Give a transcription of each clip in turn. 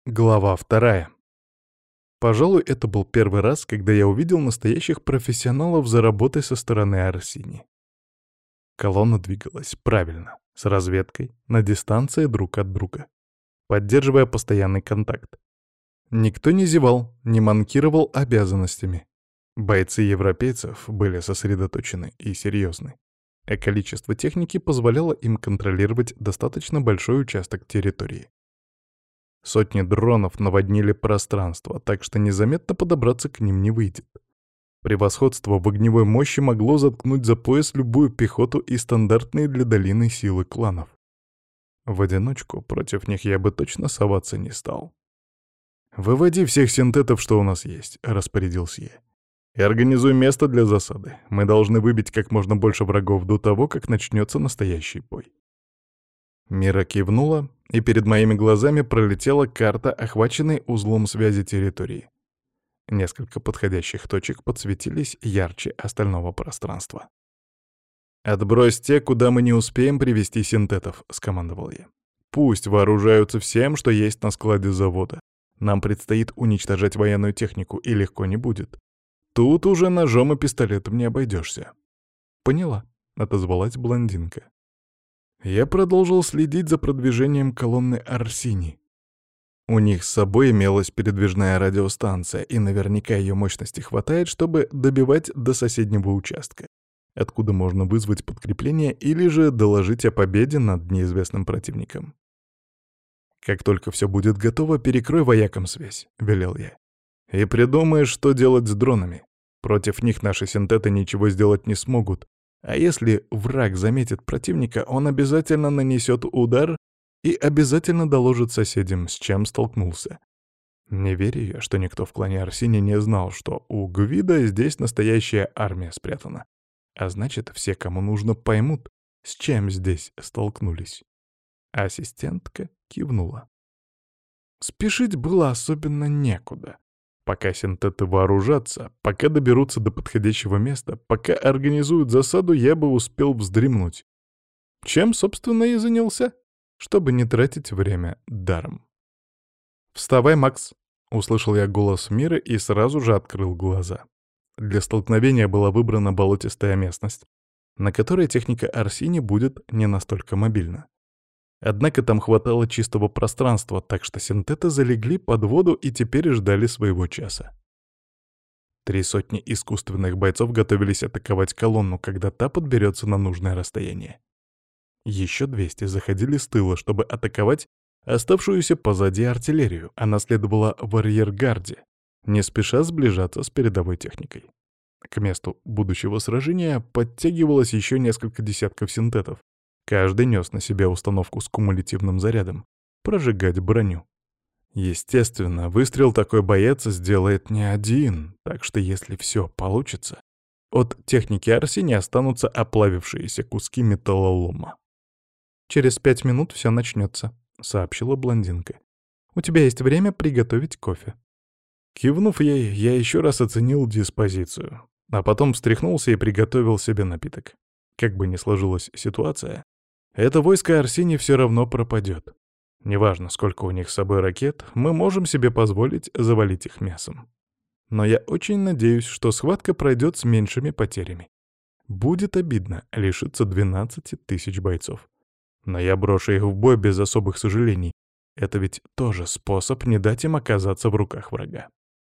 Глава вторая. Пожалуй, это был первый раз, когда я увидел настоящих профессионалов за работой со стороны Арсини. Колонна двигалась правильно, с разведкой, на дистанции друг от друга, поддерживая постоянный контакт. Никто не зевал, не манкировал обязанностями. Бойцы европейцев были сосредоточены и серьезны, а количество техники позволяло им контролировать достаточно большой участок территории. Сотни дронов наводнили пространство, так что незаметно подобраться к ним не выйдет. Превосходство в огневой мощи могло заткнуть за пояс любую пехоту и стандартные для долины силы кланов. В одиночку против них я бы точно соваться не стал. «Выводи всех синтетов, что у нас есть», — распорядился я. «И организуй место для засады. Мы должны выбить как можно больше врагов до того, как начнется настоящий бой». Мира кивнула, и перед моими глазами пролетела карта, охваченной узлом связи территории. Несколько подходящих точек подсветились ярче остального пространства. «Отбрось те, куда мы не успеем привести синтетов», — скомандовал я. «Пусть вооружаются всем, что есть на складе завода. Нам предстоит уничтожать военную технику, и легко не будет. Тут уже ножом и пистолетом не обойдешься». «Поняла», — отозвалась блондинка. Я продолжил следить за продвижением колонны Арсини. У них с собой имелась передвижная радиостанция, и наверняка ее мощности хватает, чтобы добивать до соседнего участка, откуда можно вызвать подкрепление или же доложить о победе над неизвестным противником. «Как только все будет готово, перекрой воякам связь», — велел я. «И придумаешь, что делать с дронами. Против них наши синтеты ничего сделать не смогут, а если враг заметит противника, он обязательно нанесет удар и обязательно доложит соседям, с чем столкнулся. Не верю я, что никто в клане Арсини не знал, что у Гвида здесь настоящая армия спрятана. А значит, все, кому нужно, поймут, с чем здесь столкнулись». Ассистентка кивнула. Спешить было особенно некуда. Пока синтеты вооружатся, пока доберутся до подходящего места, пока организуют засаду, я бы успел вздремнуть. Чем, собственно, и занялся, чтобы не тратить время даром. «Вставай, Макс!» — услышал я голос Мира и сразу же открыл глаза. Для столкновения была выбрана болотистая местность, на которой техника Арсини будет не настолько мобильна. Однако там хватало чистого пространства, так что синтеты залегли под воду и теперь ждали своего часа. 3 сотни искусственных бойцов готовились атаковать колонну, когда та подберется на нужное расстояние. Еще 200 заходили с тыла, чтобы атаковать оставшуюся позади артиллерию. Она следовала в арьергарде, не спеша сближаться с передовой техникой. К месту будущего сражения подтягивалось еще несколько десятков синтетов. Каждый нес на себе установку с кумулятивным зарядом — прожигать броню. Естественно, выстрел такой боец сделает не один, так что если все получится, от техники Арсени останутся оплавившиеся куски металлолома. «Через 5 минут все начнется», — сообщила блондинка. «У тебя есть время приготовить кофе». Кивнув ей, я еще раз оценил диспозицию, а потом встряхнулся и приготовил себе напиток. Как бы ни сложилась ситуация, это войско Арсини все равно пропадет. Неважно, сколько у них с собой ракет, мы можем себе позволить завалить их мясом. Но я очень надеюсь, что схватка пройдет с меньшими потерями. Будет обидно лишиться 12 тысяч бойцов. Но я брошу их в бой без особых сожалений. Это ведь тоже способ не дать им оказаться в руках врага.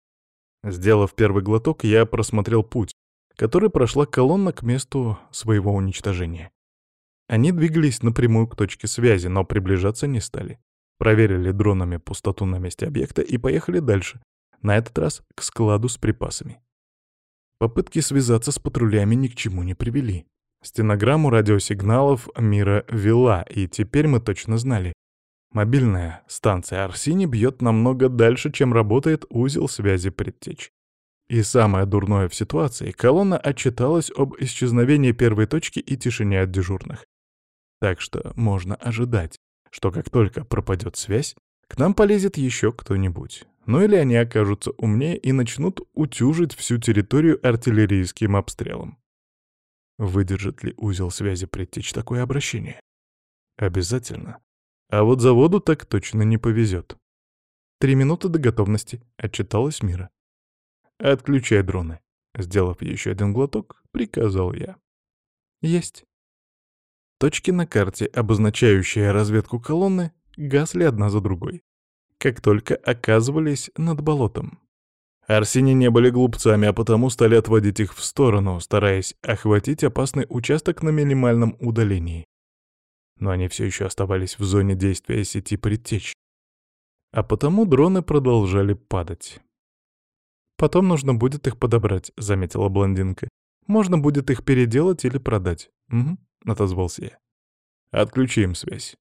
Сделав первый глоток, я просмотрел путь, который прошла колонна к месту своего уничтожения. Они двигались напрямую к точке связи, но приближаться не стали. Проверили дронами пустоту на месте объекта и поехали дальше, на этот раз к складу с припасами. Попытки связаться с патрулями ни к чему не привели. Стенограмму радиосигналов Мира вела, и теперь мы точно знали. Мобильная станция Арсини бьет намного дальше, чем работает узел связи предтеч. И самое дурное в ситуации — колонна отчиталась об исчезновении первой точки и тишине от дежурных. Так что можно ожидать, что как только пропадет связь, к нам полезет еще кто-нибудь. Ну или они окажутся умнее и начнут утюжить всю территорию артиллерийским обстрелом. Выдержит ли узел связи предтеч такое обращение? Обязательно. А вот заводу так точно не повезет. 3 минуты до готовности», — отчиталась Мира. «Отключай дроны». Сделав еще один глоток, приказал я. «Есть». Точки на карте, обозначающие разведку колонны, гасли одна за другой, как только оказывались над болотом. Арсене не были глупцами, а потому стали отводить их в сторону, стараясь охватить опасный участок на минимальном удалении. Но они все еще оставались в зоне действия сети предтеч. А потому дроны продолжали падать. «Потом нужно будет их подобрать», — заметила блондинка. «Можно будет их переделать или продать». «Угу», — отозвался я. «Отключи им связь».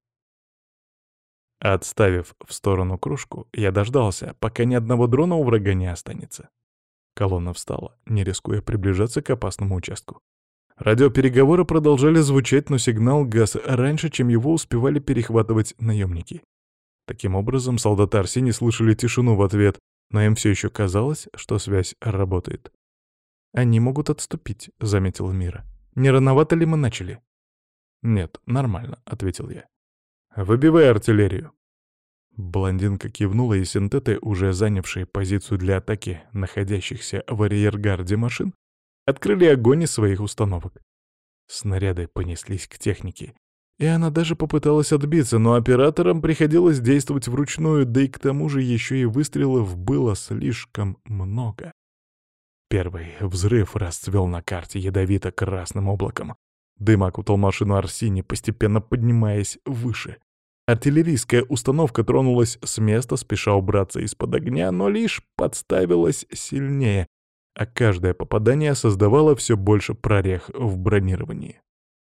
Отставив в сторону кружку, я дождался, пока ни одного дрона у врага не останется. Колонна встала, не рискуя приближаться к опасному участку. Радиопереговоры продолжали звучать, но сигнал гас раньше, чем его успевали перехватывать наемники. Таким образом, солдаты Арсени слышали тишину в ответ, но им все еще казалось, что связь работает. «Они могут отступить», — заметила Мира. «Не рановато ли мы начали?» «Нет, нормально», — ответил я. «Выбивай артиллерию». Блондинка кивнула, и синтеты, уже занявшие позицию для атаки находящихся в арьергарде машин, открыли огонь из своих установок. Снаряды понеслись к технике, и она даже попыталась отбиться, но операторам приходилось действовать вручную, да и к тому же еще и выстрелов было слишком много. Первый взрыв расцвел на карте ядовито-красным облаком. Дым окутал машину Арсини, постепенно поднимаясь выше. Артиллерийская установка тронулась с места, спеша убраться из-под огня, но лишь подставилась сильнее, а каждое попадание создавало все больше прорех в бронировании.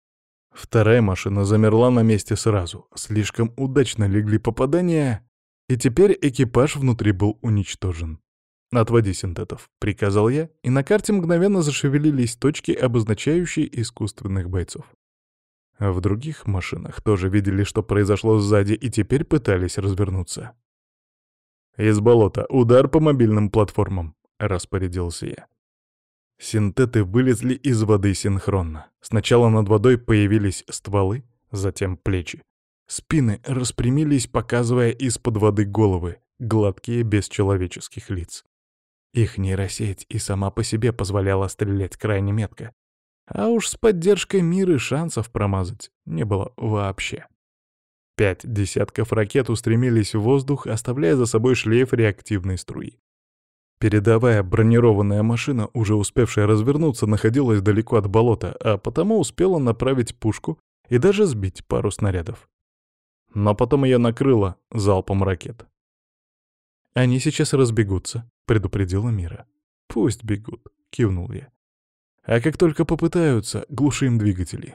Вторая машина замерла на месте сразу. Слишком удачно легли попадания, и теперь экипаж внутри был уничтожен. «Отводи синтетов», — приказал я, и на карте мгновенно зашевелились точки, обозначающие искусственных бойцов. А в других машинах тоже видели, что произошло сзади, и теперь пытались развернуться. «Из болота удар по мобильным платформам», — распорядился я. Синтеты вылезли из воды синхронно. Сначала над водой появились стволы, затем плечи. Спины распрямились, показывая из-под воды головы, гладкие, без человеческих лиц. Их нейросеть и сама по себе позволяла стрелять крайне метко. А уж с поддержкой Миры шансов промазать не было вообще. 5 десятков ракет устремились в воздух, оставляя за собой шлейф реактивной струи. Передовая бронированная машина, уже успевшая развернуться, находилась далеко от болота, а потому успела направить пушку и даже сбить пару снарядов. Но потом ее накрыло залпом ракет. «Они сейчас разбегутся», — предупредила Мира. «Пусть бегут», — кивнул я. «А как только попытаются, глушим двигатели».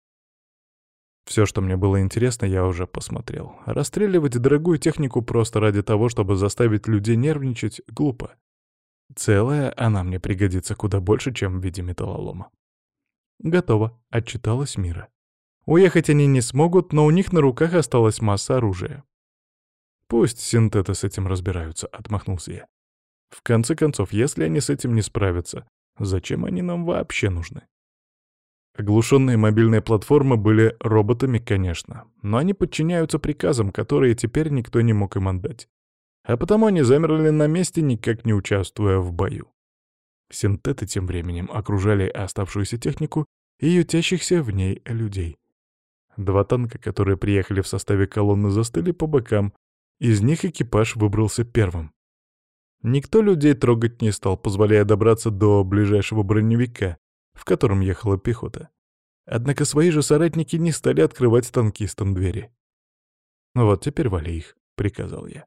Все, что мне было интересно, я уже посмотрел. Расстреливать дорогую технику просто ради того, чтобы заставить людей нервничать, глупо. Целая она мне пригодится куда больше, чем в виде металлолома. «Готово», — отчиталась Мира. «Уехать они не смогут, но у них на руках осталась масса оружия». «Пусть синтеты с этим разбираются», — отмахнулся я. «В конце концов, если они с этим не справятся, зачем они нам вообще нужны?» Оглушенные мобильные платформы были роботами, конечно, но они подчиняются приказам, которые теперь никто не мог им отдать. А потому они замерли на месте, никак не участвуя в бою. Синтеты тем временем окружали оставшуюся технику и ютящихся в ней людей. 2 танка, которые приехали в составе колонны, застыли по бокам. Из них экипаж выбрался первым. Никто людей трогать не стал, позволяя добраться до ближайшего броневика, в котором ехала пехота. Однако свои же соратники не стали открывать танкистам двери. «Ну вот теперь вали их», — приказал я.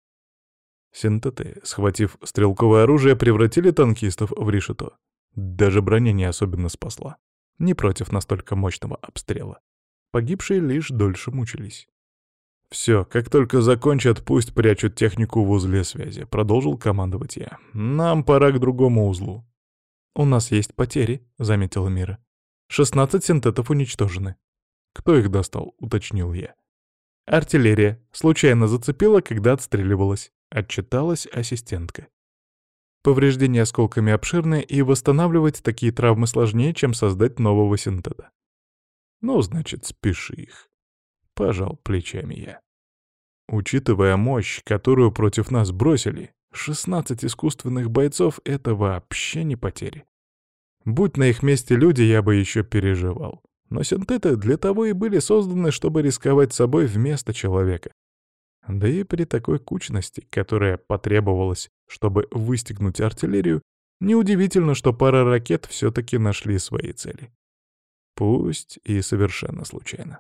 Синтеты, схватив стрелковое оружие, превратили танкистов в решето. Даже броня не особенно спасла. Не против настолько мощного обстрела. Погибшие лишь дольше мучились. «Все, как только закончат, пусть прячут технику в узле связи», — продолжил командовать я. «Нам пора к другому узлу». «У нас есть потери», — заметила Мира. 16 синтетов уничтожены. «Кто их достал?» — уточнил я. «Артиллерия. Случайно зацепила, когда отстреливалась», — отчиталась ассистентка. «Повреждения осколками обширные, и восстанавливать такие травмы сложнее, чем создать нового синтета». «Ну, значит, спеши их», — пожал плечами я. Учитывая мощь, которую против нас бросили, 16 искусственных бойцов — это вообще не потери. Будь на их месте люди, я бы еще переживал. Но синтеты для того и были созданы, чтобы рисковать собой вместо человека. Да и при такой кучности, которая потребовалась, чтобы выстегнуть артиллерию, неудивительно, что пара ракет все-таки нашли свои цели. Пусть и совершенно случайно.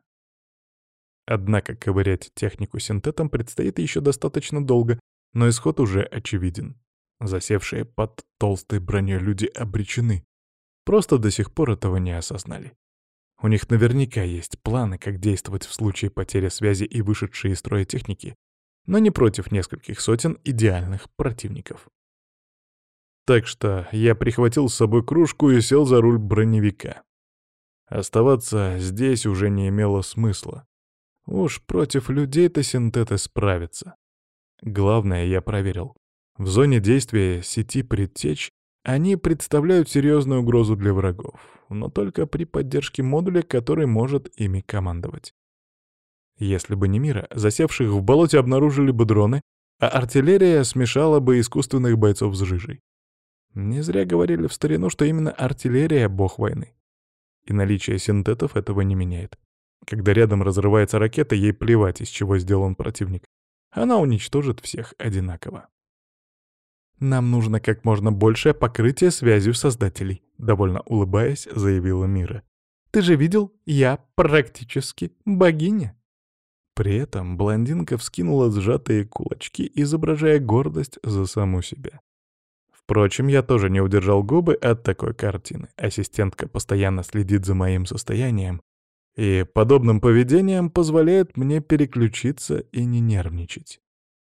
Однако ковырять технику синтетом предстоит еще достаточно долго, но исход уже очевиден. Засевшие под толстой броней люди обречены. Просто до сих пор этого не осознали. У них наверняка есть планы, как действовать в случае потери связи и вышедшей из строя техники, но не против нескольких сотен идеальных противников. Так что я прихватил с собой кружку и сел за руль броневика. Оставаться здесь уже не имело смысла. Уж против людей-то синтеты справятся. Главное, я проверил. В зоне действия сети предтеч они представляют серьезную угрозу для врагов, но только при поддержке модуля, который может ими командовать. Если бы не Мира, засевших в болоте обнаружили бы дроны, а артиллерия смешала бы искусственных бойцов с жижей. Не зря говорили в старину, что именно артиллерия — бог войны. И наличие синтетов этого не меняет. Когда рядом разрывается ракета, ей плевать, из чего сделан противник. Она уничтожит всех одинаково. «Нам нужно как можно большее покрытие связью создателей», — довольно улыбаясь, заявила Мира. «Ты же видел, я практически богиня». При этом блондинка вскинула сжатые кулачки, изображая гордость за саму себя. Впрочем, я тоже не удержал губы от такой картины. Ассистентка постоянно следит за моим состоянием, и подобным поведением позволяет мне переключиться и не нервничать.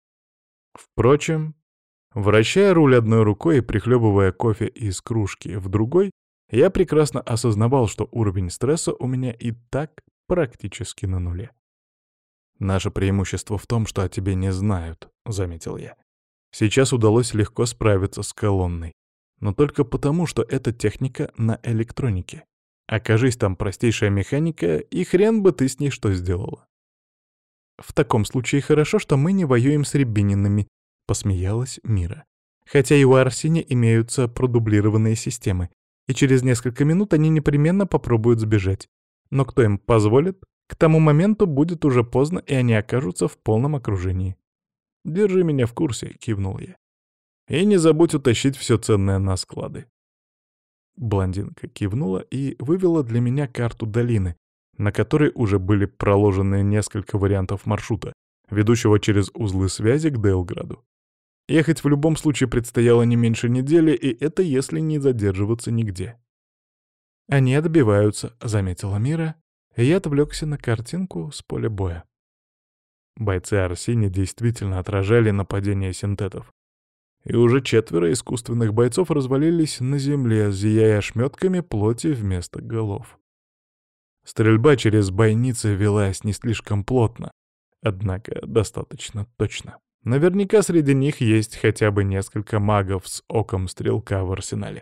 Впрочем, вращая руль одной рукой и прихлебывая кофе из кружки в другой, я прекрасно осознавал, что уровень стресса у меня и так практически на нуле. «Наше преимущество в том, что о тебе не знают», — заметил я. Сейчас удалось легко справиться с колонной, но только потому, что эта техника на электронике. Окажись там простейшая механика, и хрен бы ты с ней что сделала. «В таком случае хорошо, что мы не воюем с Рябининами», — посмеялась Мира. «Хотя и у Арсения имеются продублированные системы, и через несколько минут они непременно попробуют сбежать. Но кто им позволит? К тому моменту будет уже поздно, и они окажутся в полном окружении». «Держи меня в курсе», — кивнул я. «И не забудь утащить все ценное на склады». Блондинка кивнула и вывела для меня карту долины, на которой уже были проложены несколько вариантов маршрута, ведущего через узлы связи к Дейлграду. Ехать в любом случае предстояло не меньше недели, и это если не задерживаться нигде. «Они отбиваются», — заметила Мира, и я отвлекся на картинку с поля боя. Бойцы Арсения действительно отражали нападение синтетов. И уже 4 искусственных бойцов развалились на земле, зияя ошметками плоти вместо голов. Стрельба через бойницы велась не слишком плотно, однако достаточно точно. Наверняка среди них есть хотя бы несколько магов с оком стрелка в арсенале.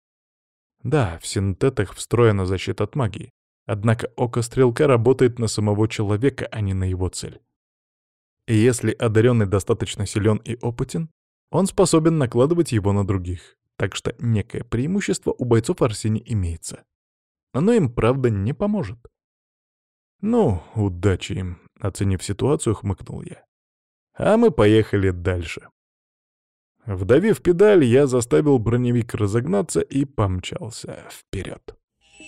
Да, в синтетах встроена защита от магии, однако око стрелка работает на самого человека, а не на его цель. И если одаренный достаточно силен и опытен, он способен накладывать его на других, так что некое преимущество у бойцов Арсения имеется. Оно им, правда, не поможет. «Ну, удачи им», — оценив ситуацию, хмыкнул я. А мы поехали дальше. Вдавив педаль, я заставил броневик разогнаться и помчался вперед.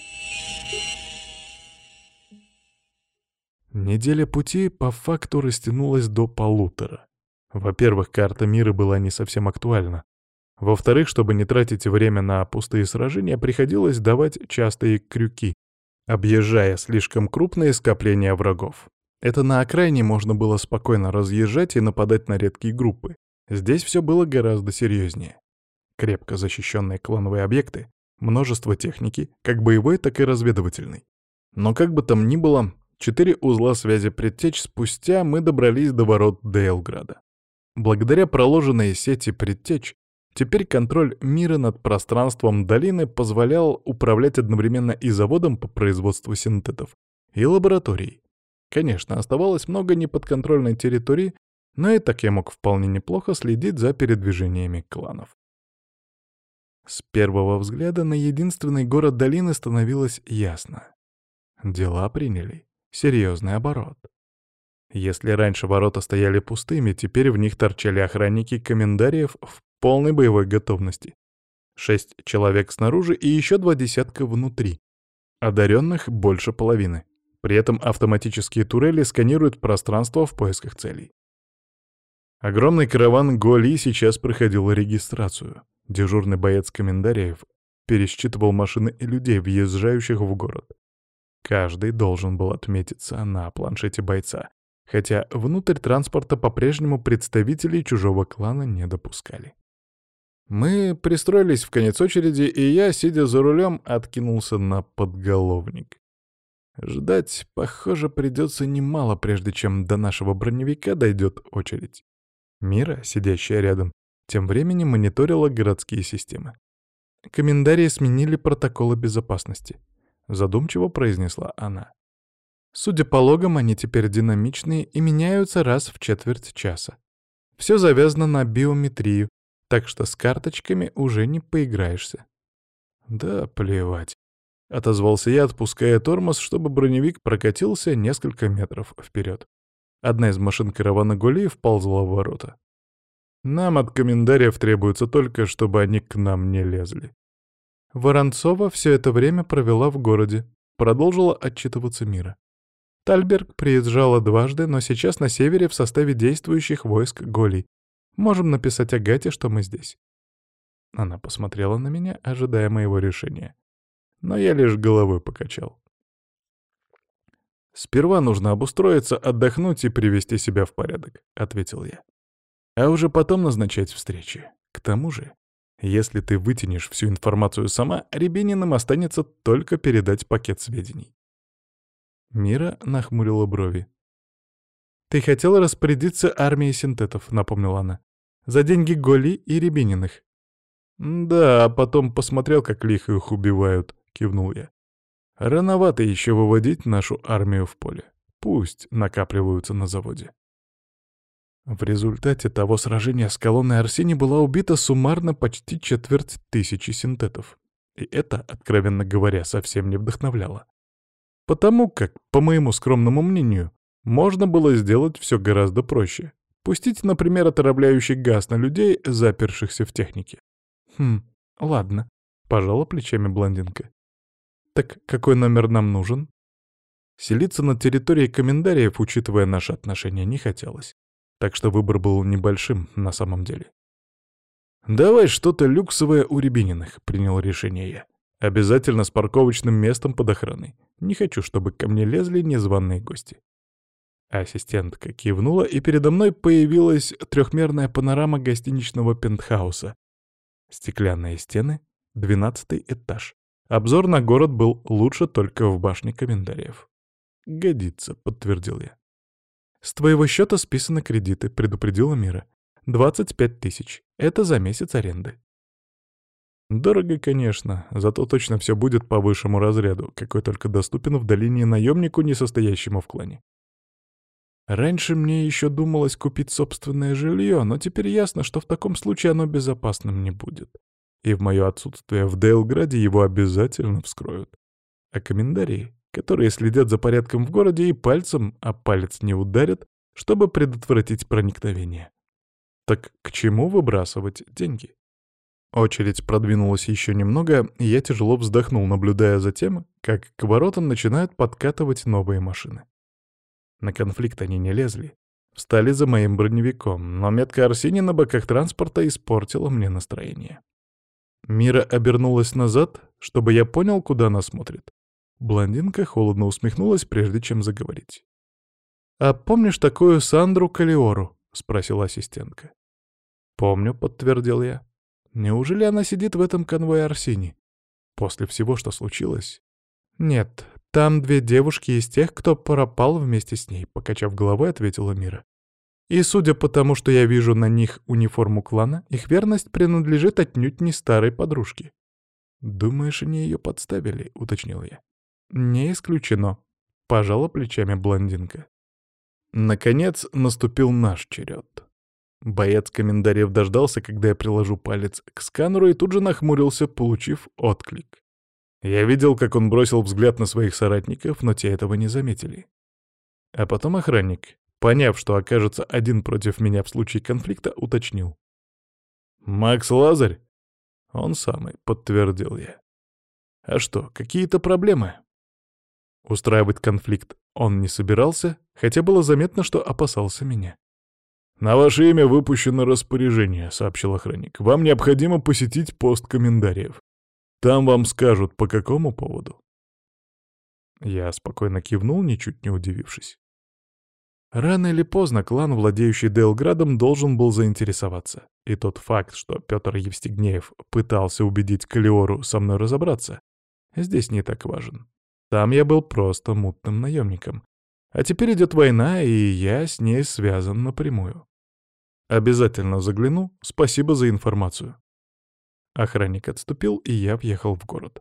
Неделя пути по факту растянулась до 1,5. Во-первых, карта мира была не совсем актуальна. Во-вторых, чтобы не тратить время на пустые сражения, приходилось давать частые крюки, объезжая слишком крупные скопления врагов. Это на окраине можно было спокойно разъезжать и нападать на редкие группы. Здесь все было гораздо серьезнее. Крепко защищенные клановые объекты, множество техники, как боевой, так и разведывательной. Но как бы там ни было, 4 узла связи предтеч спустя мы добрались до ворот Дейлграда. Благодаря проложенной сети предтеч, теперь контроль мира над пространством долины позволял управлять одновременно и заводом по производству синтетов, и лабораторией. Конечно, оставалось много неподконтрольной территории, Но и так я мог вполне неплохо следить за передвижениями кланов. С первого взгляда на единственный город долины становилось ясно. Дела приняли серьезный оборот. Если раньше ворота стояли пустыми, теперь в них торчали охранники коммендариев в полной боевой готовности. 6 человек снаружи и еще 2 десятка внутри. Одаренных больше половины. При этом автоматические турели сканируют пространство в поисках целей. Огромный караван Голи сейчас проходил регистрацию. Дежурный боец коммендариев пересчитывал машины и людей, въезжающих в город. Каждый должен был отметиться на планшете бойца, хотя внутрь транспорта по-прежнему представителей чужого клана не допускали. Мы пристроились в конец очереди, и я, сидя за рулем, откинулся на подголовник. Ждать, похоже, придется немало, прежде чем до нашего броневика дойдет очередь. Мира, сидящая рядом, тем временем мониторила городские системы. Коммендарии сменили протоколы безопасности. Задумчиво произнесла она. Судя по логам, они теперь динамичные и меняются раз в четверть часа. Все завязано на биометрию, так что с карточками уже не поиграешься. Да плевать. Отозвался я, отпуская тормоз, чтобы броневик прокатился несколько метров вперед. Одна из машин каравана Гули вползла в ворота. Нам от коммендариев требуется только, чтобы они к нам не лезли. Воронцова все это время провела в городе, продолжила отчитываться Мира. Тальберг приезжала дважды, но сейчас на севере в составе действующих войск Голий. Можем написать Агате, что мы здесь. Она посмотрела на меня, ожидая моего решения. Но я лишь головой покачал. «Сперва нужно обустроиться, отдохнуть и привести себя в порядок», — ответил я. «А уже потом назначать встречи. К тому же, если ты вытянешь всю информацию сама, Рябининым останется только передать пакет сведений». Мира нахмурила брови. «Ты хотела распорядиться армией синтетов», — напомнила она. «За деньги Голи и Рябининых». «Да, а потом посмотрел, как лихо их убивают», — кивнул я. «Рановато еще выводить нашу армию в поле. Пусть накапливаются на заводе». В результате того сражения с колонной Арсени была убита суммарно почти 250 синтетов. И это, откровенно говоря, совсем не вдохновляло. Потому как, по моему скромному мнению, можно было сделать все гораздо проще. Пустить, например, отравляющий газ на людей, запершихся в технике. Ладно, пожала плечами блондинка. Так какой номер нам нужен? Селиться на территории коммендариев, учитывая наши отношения, не хотелось. Так что выбор был небольшим на самом деле. «Давай что-то люксовое у Рябининых», — принял решение я. «Обязательно с парковочным местом под охраной. Не хочу, чтобы ко мне лезли незваные гости». Ассистентка кивнула, и передо мной появилась трехмерная панорама гостиничного пентхауса. Стеклянные стены, 12-й этаж. Обзор на город был лучше только в башне коммендариев. «Годится», — подтвердил я. «С твоего счета списаны кредиты», — предупредила Мира. 25 тысяч. Это за месяц аренды. Дорого, конечно, зато точно все будет по высшему разряду, какой только доступен в долине наемнику, не состоящему в клане. Раньше мне еще думалось купить собственное жилье, но теперь ясно, что в таком случае оно безопасным не будет. И в мое отсутствие в Дейлграде его обязательно вскроют. А коммендарии, которые следят за порядком в городе, и пальцем о палец не ударят, чтобы предотвратить проникновение. Так к чему выбрасывать деньги? Очередь продвинулась еще немного, и я тяжело вздохнул, наблюдая за тем, как к воротам начинают подкатывать новые машины. На конфликт они не лезли. Встали за моим броневиком, но метка Арсени на боках транспорта испортила мне настроение. Мира обернулась назад, чтобы я понял, куда она смотрит. Блондинка холодно усмехнулась, прежде чем заговорить. «А помнишь такую Сандру Калиору?» — спросила ассистентка. «Помню», — подтвердил я. «Неужели она сидит в этом конвое Арсени? После всего, что случилось?» «Нет, там 2 девушки из тех, кто пропал вместе с ней», — покачав головой, ответила Мира. «И судя по тому, что я вижу на них униформу клана, их верность принадлежит отнюдь не старой подружке». «Думаешь, они ее подставили?» — уточнил я. «Не исключено», — пожала плечами блондинка. Наконец наступил наш черед. Боец комментариев дождался, когда я приложу палец к сканеру, и тут же нахмурился, получив отклик. Я видел, как он бросил взгляд на своих соратников, но те этого не заметили. А потом охранник, поняв, что окажется один против меня в случае конфликта, уточнил. «Макс Лазарь?» «Он самый», — подтвердил я. «А что, какие-то проблемы?» Устраивать конфликт он не собирался, хотя было заметно, что опасался меня. «На ваше имя выпущено распоряжение», — сообщил охранник. «Вам необходимо посетить пост комментариев. Там вам скажут, по какому поводу». Я спокойно кивнул, ничуть не удивившись. Рано или поздно клан, владеющий Дейлградом, должен был заинтересоваться. И тот факт, что Петр Евстигнеев пытался убедить Калиору со мной разобраться, здесь не так важен. Там я был просто мутным наемником. А теперь идет война, и я с ней связан напрямую. Обязательно загляну, спасибо за информацию. Охранник отступил, и я въехал в город.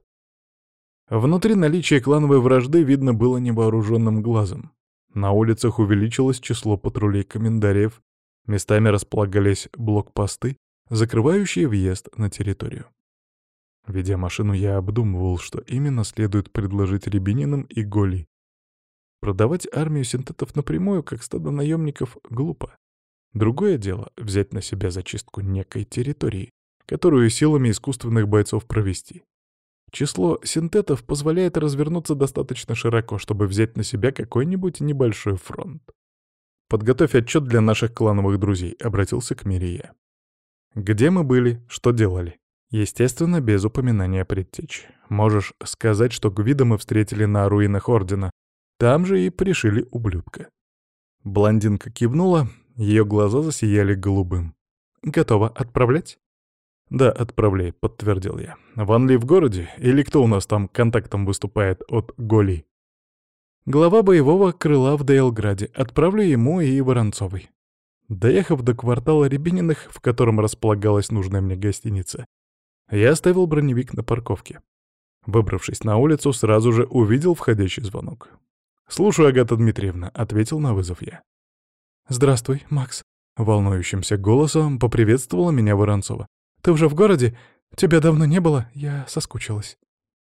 Внутри наличие клановой вражды видно было невооруженным глазом. На улицах увеличилось число патрулей-комментариев, местами располагались блокпосты, закрывающие въезд на территорию. Ведя машину, я обдумывал, что именно следует предложить Рябининым и Голи. Продавать армию синтетов напрямую, как стадо наемников, глупо. Другое дело — взять на себя зачистку некой территории, которую силами искусственных бойцов провести. Число синтетов позволяет развернуться достаточно широко, чтобы взять на себя какой-нибудь небольшой фронт. «Подготовь отчет для наших клановых друзей», — обратился к Мире я. «Где мы были? Что делали?» Естественно, без упоминания предтеч. Можешь сказать, что Гвида мы встретили на руинах Ордена. Там же и пришили ублюдка. Блондинка кивнула, ее глаза засияли голубым. «Готово. Отправлять?» «Да, отправляй», — подтвердил я. «Ван Ли в городе? Или кто у нас там контактом выступает от Голи?» «Глава боевого крыла в Дейлграде. Отправлю ему и Воронцовой». Доехав до квартала Рябининых, в котором располагалась нужная мне гостиница, я оставил броневик на парковке. Выбравшись на улицу, сразу же увидел входящий звонок. «Слушаю, Агата Дмитриевна», — ответил на вызов я. «Здравствуй, Макс», — волнующимся голосом поприветствовала меня Воронцова. «Ты уже в городе? Тебя давно не было, я соскучилась».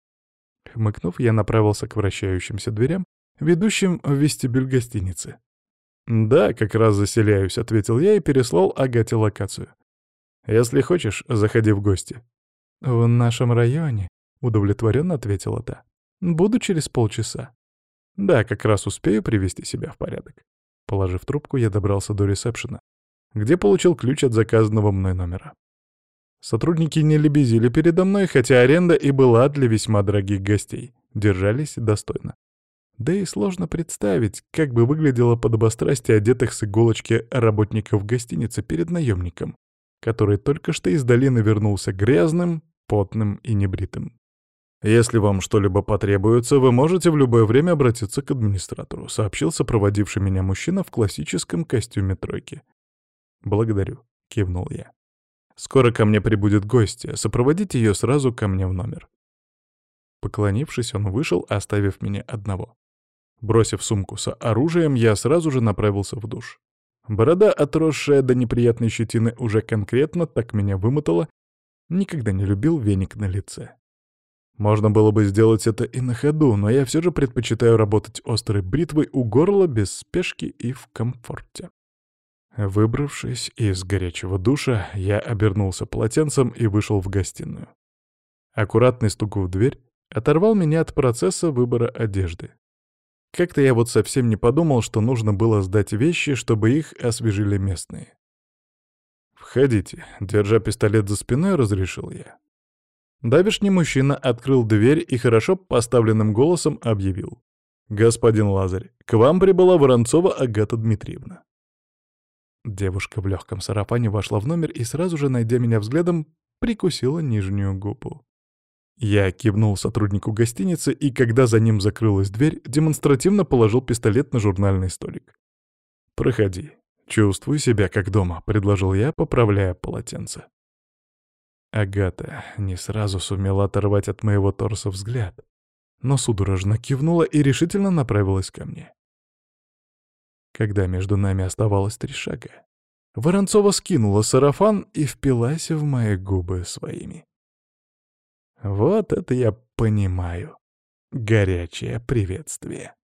Хмыкнув, я направился к вращающимся дверям, ведущим в вестибюль гостиницы. «Да, как раз заселяюсь», — ответил я и переслал Агате локацию. «Если хочешь, заходи в гости». «В нашем районе», — удовлетворенно ответила та. «Буду через полчаса». «Да, как раз успею привести себя в порядок». Положив трубку, я добрался до ресепшена, где получил ключ от заказанного мной номера. Сотрудники не лебезили передо мной, хотя аренда и была для весьма дорогих гостей. Держались достойно. Да и сложно представить, как бы выглядело подобострастие одетых с иголочки работников гостиницы перед наемником, который только что из долины вернулся грязным, потным и небритым. «Если вам что-либо потребуется, вы можете в любое время обратиться к администратору», сообщил сопроводивший меня мужчина в классическом костюме тройки. «Благодарю», — кивнул я. «Скоро ко мне прибудет гостья, сопроводите ее сразу ко мне в номер». Поклонившись, он вышел, оставив меня одного. Бросив сумку с оружием, я сразу же направился в душ. Борода, отросшая до неприятной щетины, уже конкретно так меня вымотала. Никогда не любил веник на лице. Можно было бы сделать это и на ходу, но я все же предпочитаю работать острой бритвой у горла без спешки и в комфорте. Выбравшись из горячего душа, я обернулся полотенцем и вышел в гостиную. Аккуратный стук в дверь оторвал меня от процесса выбора одежды. Как-то я вот совсем не подумал, что нужно было сдать вещи, чтобы их освежили местные. «Входите», — держа пистолет за спиной, разрешил я. Давишний мужчина открыл дверь и хорошо поставленным голосом объявил. «Господин Лазарь, к вам прибыла Воронцова Агата Дмитриевна». Девушка в легком сарафане вошла в номер и сразу же, найдя меня взглядом, прикусила нижнюю губу. Я кивнул сотруднику гостиницы и, когда за ним закрылась дверь, демонстративно положил пистолет на журнальный столик. «Проходи. Чувствуй себя как дома», — предложил я, поправляя полотенце. Агата не сразу сумела оторвать от моего торса взгляд, но судорожно кивнула и решительно направилась ко мне. Когда между нами оставалось 3 шага, Воронцова скинула сарафан и впилась в мои губы своими. Вот это я понимаю. Горячее приветствие.